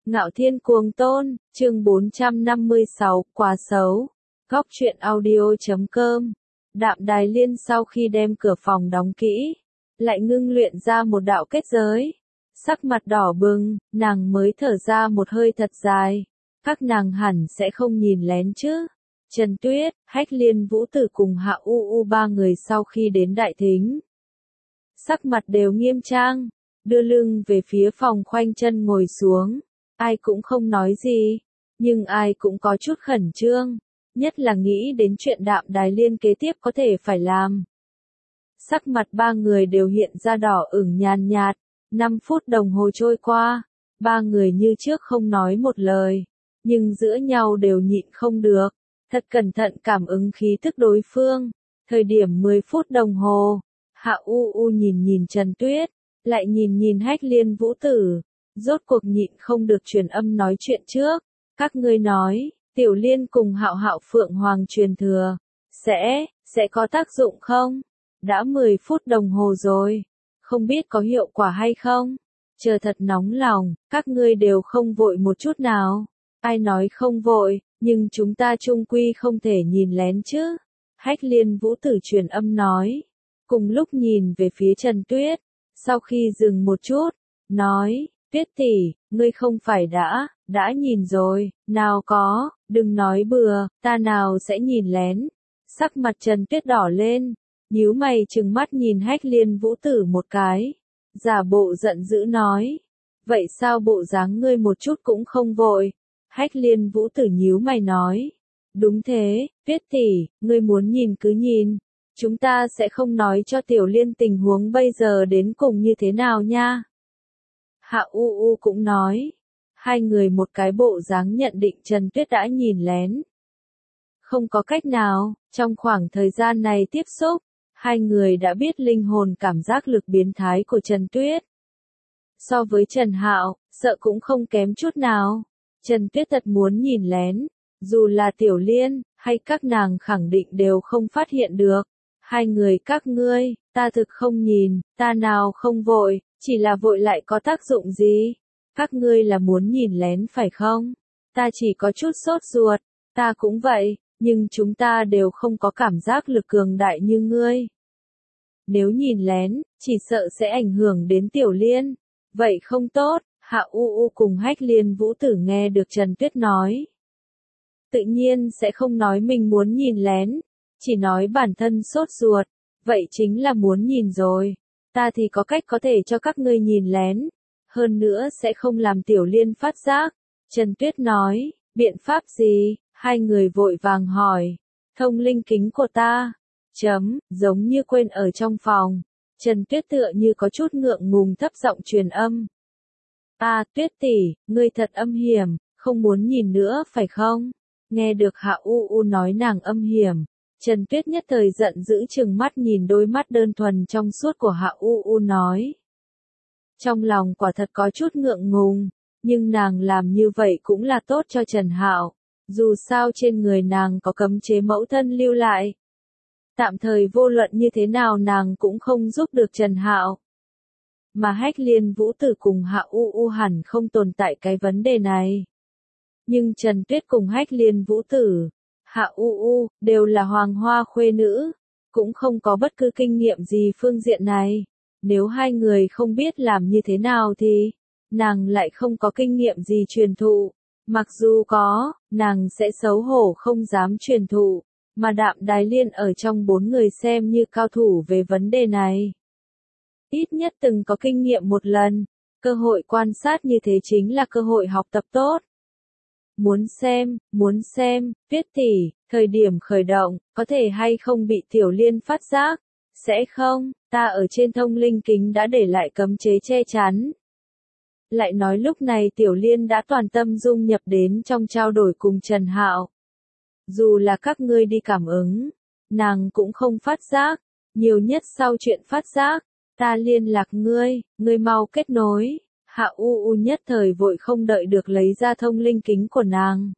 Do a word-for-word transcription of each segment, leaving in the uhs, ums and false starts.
Ngạo Thiên Cuồng Tôn, chương bốn trăm năm mươi sáu, quá xấu. Góc truyện audio chấm com. Đạm Đài Liên sau khi đem cửa phòng đóng kỹ, lại ngưng luyện ra một đạo kết giới. Sắc mặt đỏ bừng, nàng mới thở ra một hơi thật dài. Các nàng hẳn sẽ không nhìn lén chứ. Trần Tuyết, Hách Liên Vũ Tử cùng Hạ U U ba người sau khi đến Đại Thính, sắc mặt đều nghiêm trang, đưa lưng về phía phòng khoanh chân ngồi xuống. Ai cũng không nói gì, nhưng ai cũng có chút khẩn trương, nhất là nghĩ đến chuyện Đạm Đài Liên kế tiếp có thể phải làm. Sắc mặt ba người đều hiện ra đỏ ửng nhàn nhạt, năm phút đồng hồ trôi qua, ba người như trước không nói một lời, nhưng giữa nhau đều nhịn không được, thật cẩn thận cảm ứng khí tức đối phương. Thời điểm mười phút đồng hồ, Hạ U U nhìn nhìn Trần Tuyết, lại nhìn nhìn Hách Liên Vũ Tử. Rốt cuộc nhịn không được truyền âm nói chuyện trước. Các ngươi nói, Tiểu Liên cùng Hạo Hạo Phượng Hoàng truyền thừa, sẽ, sẽ có tác dụng không? Đã mười phút đồng hồ rồi, không biết có hiệu quả hay không? Chờ thật nóng lòng, các ngươi đều không vội một chút nào. Ai nói không vội, nhưng chúng ta chung quy không thể nhìn lén chứ. Hách Liên Vũ Tử truyền âm nói, cùng lúc nhìn về phía Trần Tuyết, sau khi dừng một chút, nói, Tuyết tỷ, ngươi không phải đã, đã nhìn rồi, nào có, đừng nói bừa, ta nào sẽ nhìn lén. Sắc mặt Trần Tuyết đỏ lên, nhíu mày trừng mắt nhìn Hách Liên Vũ Tử một cái, giả bộ giận dữ nói, vậy sao bộ dáng ngươi một chút cũng không vội? Hách Liên Vũ Tử nhíu mày nói, đúng thế, Tuyết tỷ, ngươi muốn nhìn cứ nhìn, chúng ta sẽ không nói cho Tiểu Liên tình huống bây giờ đến cùng như thế nào nha. Hạ U U cũng nói, hai người một cái bộ dáng nhận định Trần Tuyết đã nhìn lén. Không có cách nào, trong khoảng thời gian này tiếp xúc, hai người đã biết linh hồn cảm giác lực biến thái của Trần Tuyết. So với Trần Hạo, sợ cũng không kém chút nào. Trần Tuyết thật muốn nhìn lén, dù là Tiểu Liên, hay các nàng khẳng định đều không phát hiện được. Hai người các ngươi, ta thực không nhìn, ta nào không vội, chỉ là vội lại có tác dụng gì? Các ngươi là muốn nhìn lén phải không? Ta chỉ có chút sốt ruột, ta cũng vậy, nhưng chúng ta đều không có cảm giác lực cường đại như ngươi. Nếu nhìn lén, chỉ sợ sẽ ảnh hưởng đến Tiểu Liên. Vậy không tốt. Hạ U U cùng Hách Liên Vũ Tử nghe được Trần Tuyết nói, tự nhiên sẽ không nói mình muốn nhìn lén, chỉ nói bản thân sốt ruột, vậy chính là muốn nhìn rồi. Ta thì có cách có thể cho các ngươi nhìn lén, hơn nữa sẽ không làm Tiểu Liên phát giác. Trần Tuyết nói, biện pháp gì? Hai người vội vàng hỏi, thông linh kính của ta. Chấm, giống như quên ở trong phòng. Trần Tuyết tựa như có chút ngượng ngùng thấp giọng truyền âm. À, Tuyết tỷ, ngươi thật âm hiểm, không muốn nhìn nữa phải không? Nghe được Hạ U U nói nàng âm hiểm, Trần Tuyết nhất thời giận dữ trừng mắt nhìn đôi mắt đơn thuần trong suốt của Hạ U U nói. Trong lòng quả thật có chút ngượng ngùng, nhưng nàng làm như vậy cũng là tốt cho Trần Hạo, dù sao trên người nàng có cấm chế mẫu thân lưu lại. Tạm thời vô luận như thế nào nàng cũng không giúp được Trần Hạo. Mà Hách Liên Vũ Tử cùng Hạ U U hẳn không tồn tại cái vấn đề này. Nhưng Trần Tuyết cùng Hách Liên Vũ Tử, Hạ U U, đều là hoàng hoa khuê nữ, cũng không có bất cứ kinh nghiệm gì phương diện này. Nếu hai người không biết làm như thế nào thì, nàng lại không có kinh nghiệm gì truyền thụ. Mặc dù có, nàng sẽ xấu hổ không dám truyền thụ, mà Đạm Đài Liên ở trong bốn người xem như cao thủ về vấn đề này. Ít nhất từng có kinh nghiệm một lần, cơ hội quan sát như thế chính là cơ hội học tập tốt. Muốn xem, muốn xem, Tuyết tỷ, thời điểm khởi động, có thể hay không bị Tiểu Liên phát giác? Sẽ không, ta ở trên thông linh kính đã để lại cấm chế che chắn. Lại nói lúc này Tiểu Liên đã toàn tâm dung nhập đến trong trao đổi cùng Trần Hạo. Dù là các ngươi đi cảm ứng, nàng cũng không phát giác, nhiều nhất sau chuyện phát giác. Ta liên lạc ngươi, ngươi mau kết nối. Hạ U U nhất thời vội không đợi được lấy ra thông linh kính của nàng.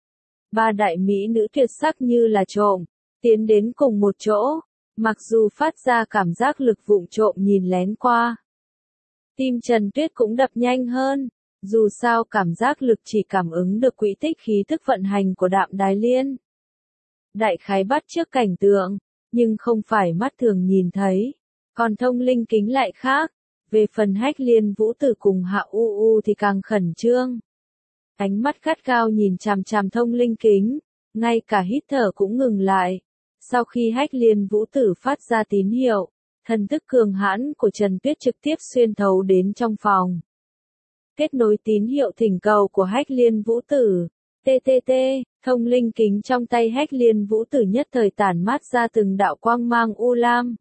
Ba đại mỹ nữ tuyệt sắc như là trộm, tiến đến cùng một chỗ, mặc dù phát ra cảm giác lực vụng trộm nhìn lén qua. Tim Trần Tuyết cũng đập nhanh hơn, Dù sao cảm giác lực chỉ cảm ứng được quỹ tích khí thức vận hành của Đạm Đài Liên. Đại khái bắt chước cảnh tượng, nhưng không phải mắt thường nhìn thấy. Còn thông linh kính lại khác. Về phần Hách Liên Vũ Tử cùng Hạ U U thì càng khẩn trương. Ánh mắt gắt gao nhìn chằm chằm thông linh kính, ngay cả hít thở cũng ngừng lại. Sau khi Hách Liên Vũ Tử phát ra tín hiệu, thần thức cường hãn của Trần Tuyết trực tiếp xuyên thấu đến trong phòng. Kết nối tín hiệu thỉnh cầu của Hách Liên Vũ Tử. tê tê tê, thông linh kính trong tay Hách Liên Vũ Tử nhất thời tản mát ra từng đạo quang mang u lam.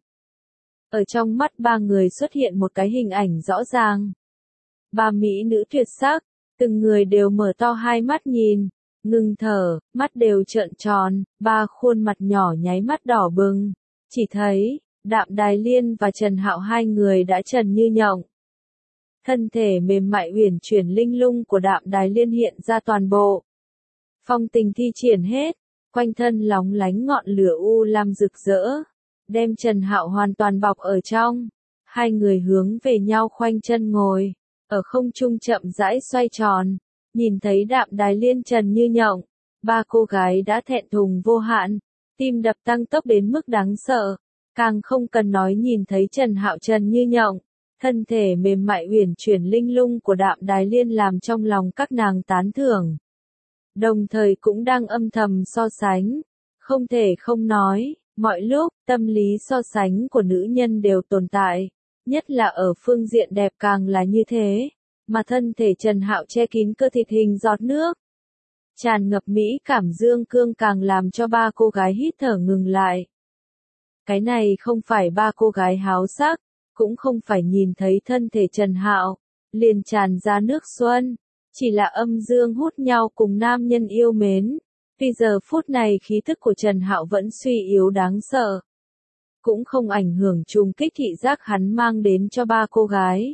Ở trong mắt ba người xuất hiện một cái hình ảnh rõ ràng. Ba mỹ nữ tuyệt sắc, từng người đều mở to hai mắt nhìn, ngừng thở, mắt đều trợn tròn, ba khuôn mặt nhỏ nháy mắt đỏ bừng. Chỉ thấy, Đạm Đài Liên và Trần Hạo hai người đã trần như nhộng. Thân thể mềm mại uyển chuyển linh lung của Đạm Đài Liên hiện ra toàn bộ. Phong tình thi triển hết, quanh thân lóng lánh ngọn lửa u lam rực rỡ, đem Trần Hạo hoàn toàn bọc ở trong. Hai người hướng về nhau khoanh chân ngồi, ở không trung chậm rãi xoay tròn, nhìn thấy Đạm Đài Liên trần như nhộng, ba cô gái đã thẹn thùng vô hạn, tim đập tăng tốc đến mức đáng sợ, càng không cần nói nhìn thấy Trần Hạo trần như nhộng, thân thể mềm mại uyển chuyển linh lung của Đạm Đài Liên làm trong lòng các nàng tán thưởng. Đồng thời cũng đang âm thầm so sánh, không thể không nói, mọi lúc, tâm lý so sánh của nữ nhân đều tồn tại, nhất là ở phương diện đẹp càng là như thế, mà thân thể Trần Hạo che kín cơ thịt hình giọt nước. Tràn ngập mỹ cảm dương cương càng làm cho ba cô gái hít thở ngừng lại. Cái này không phải ba cô gái háo sắc, cũng không phải nhìn thấy thân thể Trần Hạo, liền tràn ra nước xuân, chỉ là âm dương hút nhau cùng nam nhân yêu mến. Vì giờ phút này khí thức của Trần Hạo vẫn suy yếu đáng sợ. Cũng không ảnh hưởng trùng kích thị giác hắn mang đến cho ba cô gái.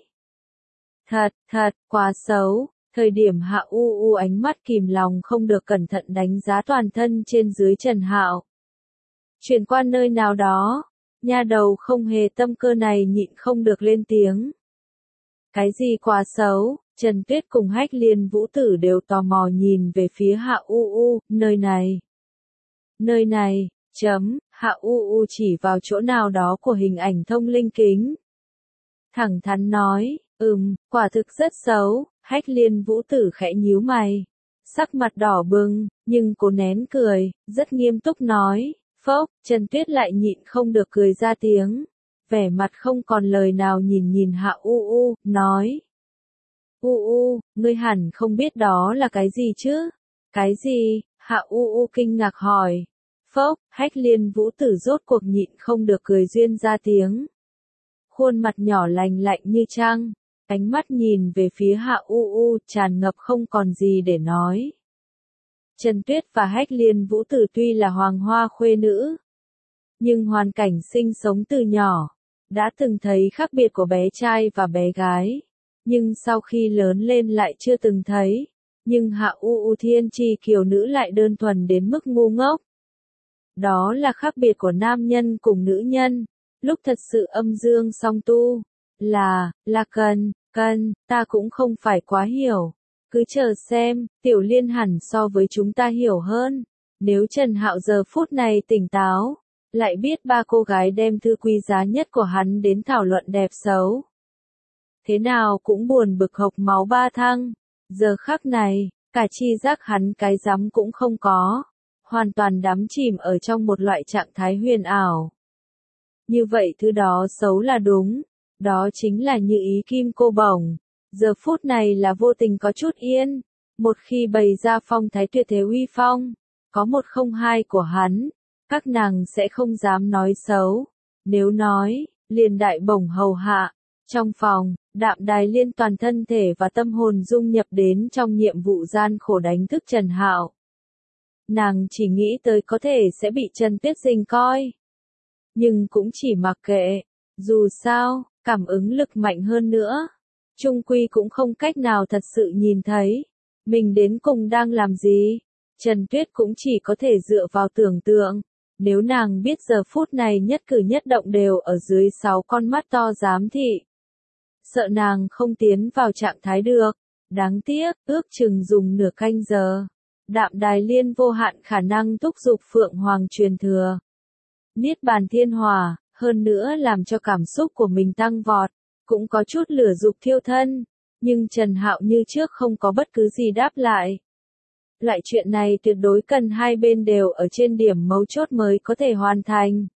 Thật, thật, quá xấu. Thời điểm Hạ U U ánh mắt kìm lòng không được cẩn thận đánh giá toàn thân trên dưới Trần Hạo. Chuyển qua nơi nào đó, nha đầu không hề tâm cơ này nhịn không được lên tiếng. Cái gì quá xấu? Trần Tuyết cùng Hách Liên Vũ Tử đều tò mò nhìn về phía Hạ U U, nơi này. Nơi này, chấm, Hạ U U chỉ vào chỗ nào đó của hình ảnh thông linh kính. Thẳng thắn nói, ừm, quả thực rất xấu. Hách Liên Vũ Tử khẽ nhíu mày, sắc mặt đỏ bừng, nhưng cố nén cười, rất nghiêm túc nói, phốc. Trần Tuyết lại nhịn không được cười ra tiếng, vẻ mặt không còn lời nào nhìn nhìn Hạ U U, nói. U U, ngươi hẳn không biết đó là cái gì chứ? Cái gì? Hạ U U kinh ngạc hỏi. Phốc, Hách Liên Vũ Tử rốt cuộc nhịn không được cười duyên ra tiếng. Khuôn mặt nhỏ lành lạnh như trăng, ánh mắt nhìn về phía Hạ U U tràn ngập không còn gì để nói. Trần Tuyết và Hách Liên Vũ Tử tuy là hoàng hoa khuê nữ, nhưng hoàn cảnh sinh sống từ nhỏ, đã từng thấy khác biệt của bé trai và bé gái. Nhưng sau khi lớn lên lại chưa từng thấy. Nhưng Hạ U U thiên chi kiều nữ lại đơn thuần đến mức ngu ngốc. Đó là khác biệt của nam nhân cùng nữ nhân. Lúc thật sự âm dương song tu. Là, là cần, cần, ta cũng không phải quá hiểu. Cứ chờ xem, Tiểu Liên hẳn so với chúng ta hiểu hơn. Nếu Trần Hạo giờ phút này tỉnh táo, lại biết ba cô gái đem thư quý giá nhất của hắn đến thảo luận đẹp xấu. Thế nào cũng buồn bực hộc máu ba thăng. Giờ khắc này, cả chi giác hắn cái rắm cũng không có. Hoàn toàn đắm chìm ở trong một loại trạng thái huyền ảo. Như vậy thứ đó xấu là đúng. Đó chính là như ý kim cô bổng. Giờ phút này là vô tình có chút yên. Một khi bày ra phong thái tuyệt thế uy phong, có một không hai của hắn, các nàng sẽ không dám nói xấu. Nếu nói, liền đại bổng hầu hạ. Trong phòng, Đạm Đài Liên toàn thân thể và tâm hồn dung nhập đến trong nhiệm vụ gian khổ đánh thức Trần Hạo. Nàng chỉ nghĩ tới có thể sẽ bị Trần Tuyết Dình coi. Nhưng cũng chỉ mặc kệ. Dù sao, cảm ứng lực mạnh hơn nữa. Trung quy cũng không cách nào thật sự nhìn thấy. Mình đến cùng đang làm gì? Trần Tuyết cũng chỉ có thể dựa vào tưởng tượng. Nếu nàng biết giờ phút này nhất cử nhất động đều ở dưới sáu con mắt to giám thị. Sợ nàng không tiến vào trạng thái được. Đáng tiếc, ước chừng dùng nửa canh giờ. Đạm Đài Liên vô hạn khả năng thúc giục Phượng Hoàng truyền thừa. Niết bàn thiên hỏa, hơn nữa làm cho cảm xúc của mình tăng vọt, cũng có chút lửa dục thiêu thân, nhưng Trần Hạo như trước không có bất cứ gì đáp lại. Loại chuyện này tuyệt đối cần hai bên đều ở trên điểm mấu chốt mới có thể hoàn thành.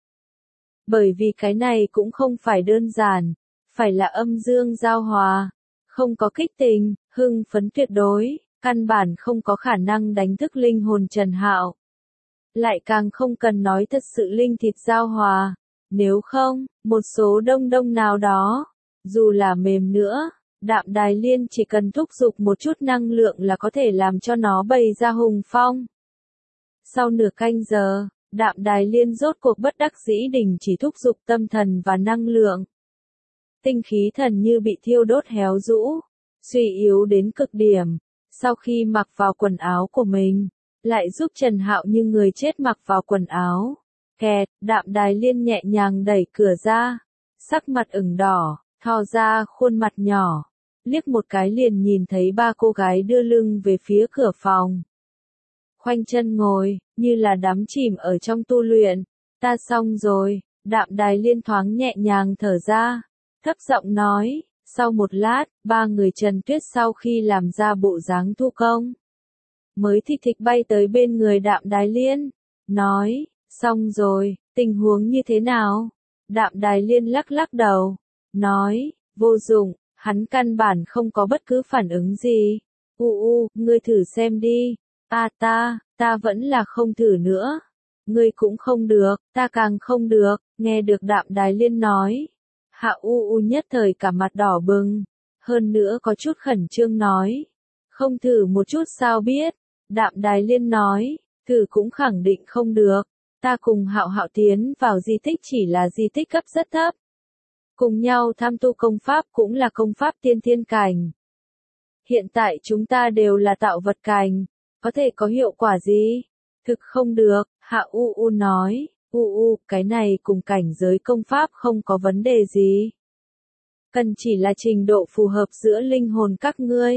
Bởi vì cái này cũng không phải đơn giản, phải là âm dương giao hòa, không có kích tình, hưng phấn tuyệt đối, căn bản không có khả năng đánh thức linh hồn Trần Hạo. Lại càng không cần nói thật sự linh thịt giao hòa, nếu không, một số đông đông nào đó, dù là mềm nữa, Đạm Đài Liên chỉ cần thúc giục một chút năng lượng là có thể làm cho nó bày ra hùng phong. Sau nửa canh giờ, Đạm Đài Liên rốt cuộc bất đắc dĩ đình chỉ thúc giục tâm thần và năng lượng. Tinh khí thần như bị thiêu đốt héo rũ, suy yếu đến cực điểm, sau khi mặc vào quần áo của mình, lại giúp Trần Hạo như người chết mặc vào quần áo. Kẹt, Đạm Đài Liên nhẹ nhàng đẩy cửa ra, sắc mặt ửng đỏ, thò ra khuôn mặt nhỏ, liếc một cái liền nhìn thấy ba cô gái đưa lưng về phía cửa phòng. Khoanh chân ngồi, như là đắm chìm ở trong tu luyện. Ta xong rồi, Đạm Đài Liên thoáng nhẹ nhàng thở ra, thấp giọng nói. Sau một lát, ba người Trần Tuyết sau khi làm ra bộ dáng thu công, mới thịch thịch bay tới bên người Đạm Đài Liên, nói, xong rồi, tình huống như thế nào? Đạm Đài Liên lắc lắc đầu, nói, vô dụng, hắn căn bản không có bất cứ phản ứng gì. U u, ngươi thử xem đi. A ta, ta vẫn là không thử nữa. Ngươi cũng không được, ta càng không được, nghe được Đạm Đài Liên nói. Hạ U U nhất thời cả mặt đỏ bừng, hơn nữa có chút khẩn trương nói. Không thử một chút sao biết, Đạm Đài Liên nói, thử cũng khẳng định không được, ta cùng Hạo Hạo tiến vào di tích chỉ là di tích cấp rất thấp. Cùng nhau tham tu công pháp cũng là công pháp tiên thiên cảnh. Hiện tại chúng ta đều là tạo vật cảnh, có thể có hiệu quả gì? Thực không được, Hạ U U nói. U u, cái này cùng cảnh giới công pháp không có vấn đề gì. Cần chỉ là trình độ phù hợp giữa linh hồn các ngươi.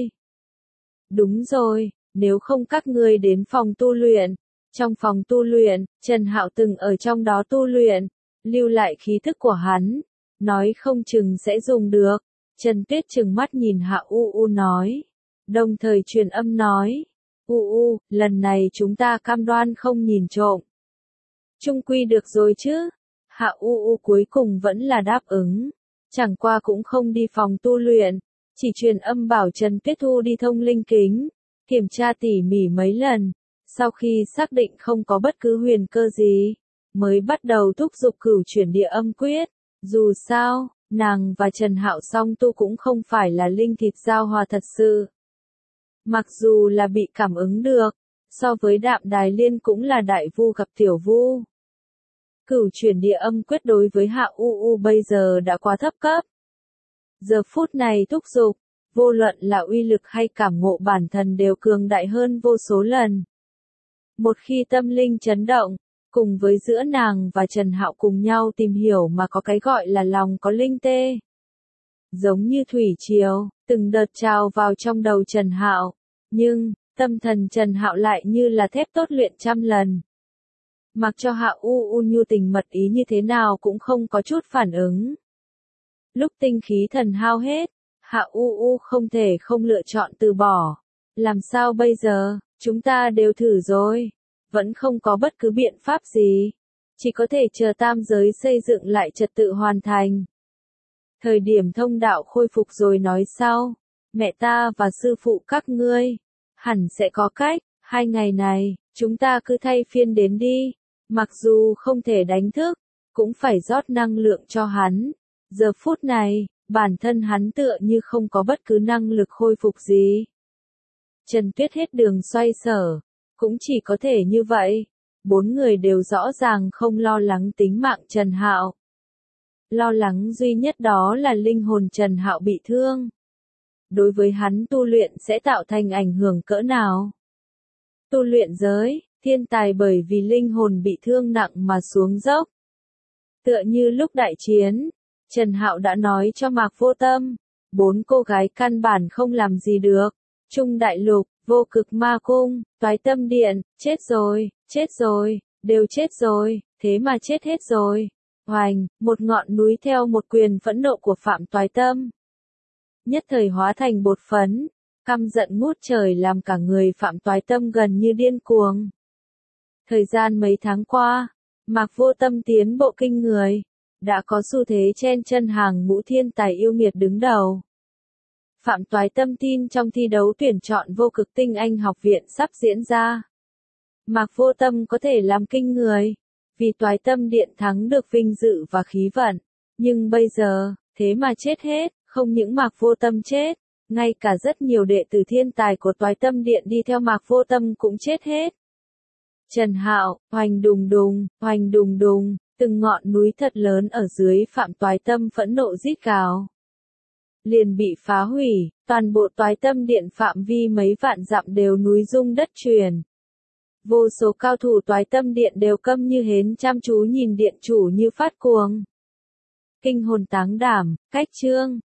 Đúng rồi, nếu không các ngươi đến phòng tu luyện. Trong phòng tu luyện, Trần Hạo từng ở trong đó tu luyện, lưu lại khí thức của hắn, nói không chừng sẽ dùng được. Trần Tuyết trừng mắt nhìn Hạ U U nói, đồng thời truyền âm nói, U U, lần này chúng ta cam đoan không nhìn trộm. Trung quy được rồi chứ. Hạ U U cuối cùng vẫn là đáp ứng. Chẳng qua cũng không đi phòng tu luyện. Chỉ truyền âm bảo Trần Tuyết Thu đi thông linh kính. Kiểm tra tỉ mỉ mấy lần. Sau khi xác định không có bất cứ huyền cơ gì. Mới bắt đầu thúc giục cửu chuyển địa âm quyết. Dù sao, nàng và Trần Hạo song tu cũng không phải là linh thịt giao hòa thật sự. Mặc dù là bị cảm ứng được. So với Đạm Đài Liên cũng là đại vu gặp tiểu vu. Cửu chuyển địa âm quyết đối với Hạ U U bây giờ đã quá thấp cấp. Giờ phút này thúc giục, vô luận là uy lực hay cảm ngộ bản thân đều cường đại hơn vô số lần. Một khi tâm linh chấn động, cùng với giữa nàng và Trần Hạo cùng nhau tìm hiểu mà có cái gọi là lòng có linh tê. Giống như thủy triều, từng đợt trào vào trong đầu Trần Hạo, nhưng tâm thần Trần Hạo lại như là thép tốt luyện trăm lần. Mặc cho Hạ U U nhu tình mật ý như thế nào cũng không có chút phản ứng. Lúc tinh khí thần hao hết, Hạ U U không thể không lựa chọn từ bỏ. Làm sao bây giờ, chúng ta đều thử rồi, vẫn không có bất cứ biện pháp gì. Chỉ có thể chờ tam giới xây dựng lại trật tự hoàn thành. Thời điểm thông đạo khôi phục rồi nói sau, mẹ ta và sư phụ các ngươi, hẳn sẽ có cách, hai ngày này, chúng ta cứ thay phiên đến đi. Mặc dù không thể đánh thức, cũng phải rót năng lượng cho hắn. Giờ phút này, bản thân hắn tựa như không có bất cứ năng lực khôi phục gì. Trần Tuyết hết đường xoay sở, cũng chỉ có thể như vậy. Bốn người đều rõ ràng không lo lắng tính mạng Trần Hạo. Lo lắng duy nhất đó là linh hồn Trần Hạo bị thương. Đối với hắn tu luyện sẽ tạo thành ảnh hưởng cỡ nào? Tu luyện giới, thiên tài bởi vì linh hồn bị thương nặng mà xuống dốc. Tựa như lúc đại chiến, Trần Hạo đã nói cho Mạc Vô Tâm, bốn cô gái căn bản không làm gì được, Trung Đại Lục, Vô Cực Ma Cung, Toái Tâm Điện, chết rồi, chết rồi, đều chết rồi, thế mà chết hết rồi. Hoành, một ngọn núi theo một quyền phẫn nộ của Phạm Toái Tâm. Nhất thời hóa thành bột phấn, căm giận ngút trời làm cả người Phạm Toái Tâm gần như điên cuồng. Thời gian mấy tháng qua, Mạc Vô Tâm tiến bộ kinh người, đã có xu thế chen chân hàng ngũ thiên tài yêu nghiệt đứng đầu. Phạm Toái Tâm tin trong thi đấu tuyển chọn vô cực tinh anh học viện sắp diễn ra, Mạc Vô Tâm có thể làm kinh người, vì Toái Tâm Điện thắng được vinh dự và khí vận. Nhưng bây giờ, thế mà chết hết, không những Mạc Vô Tâm chết, ngay cả rất nhiều đệ tử thiên tài của Toái Tâm Điện đi theo Mạc Vô Tâm cũng chết hết. Trần Hạo, oanh đùng đùng, oanh đùng đùng, từng ngọn núi thật lớn ở dưới Phạm Toái Tâm phẫn nộ rít gào. Liền bị phá hủy, toàn bộ Toái Tâm Điện phạm vi mấy vạn dặm đều núi rung đất chuyển. Vô số cao thủ Toái Tâm Điện đều câm như hến chăm chú nhìn điện chủ như phát cuồng. Kinh hồn táng đảm, cách chương,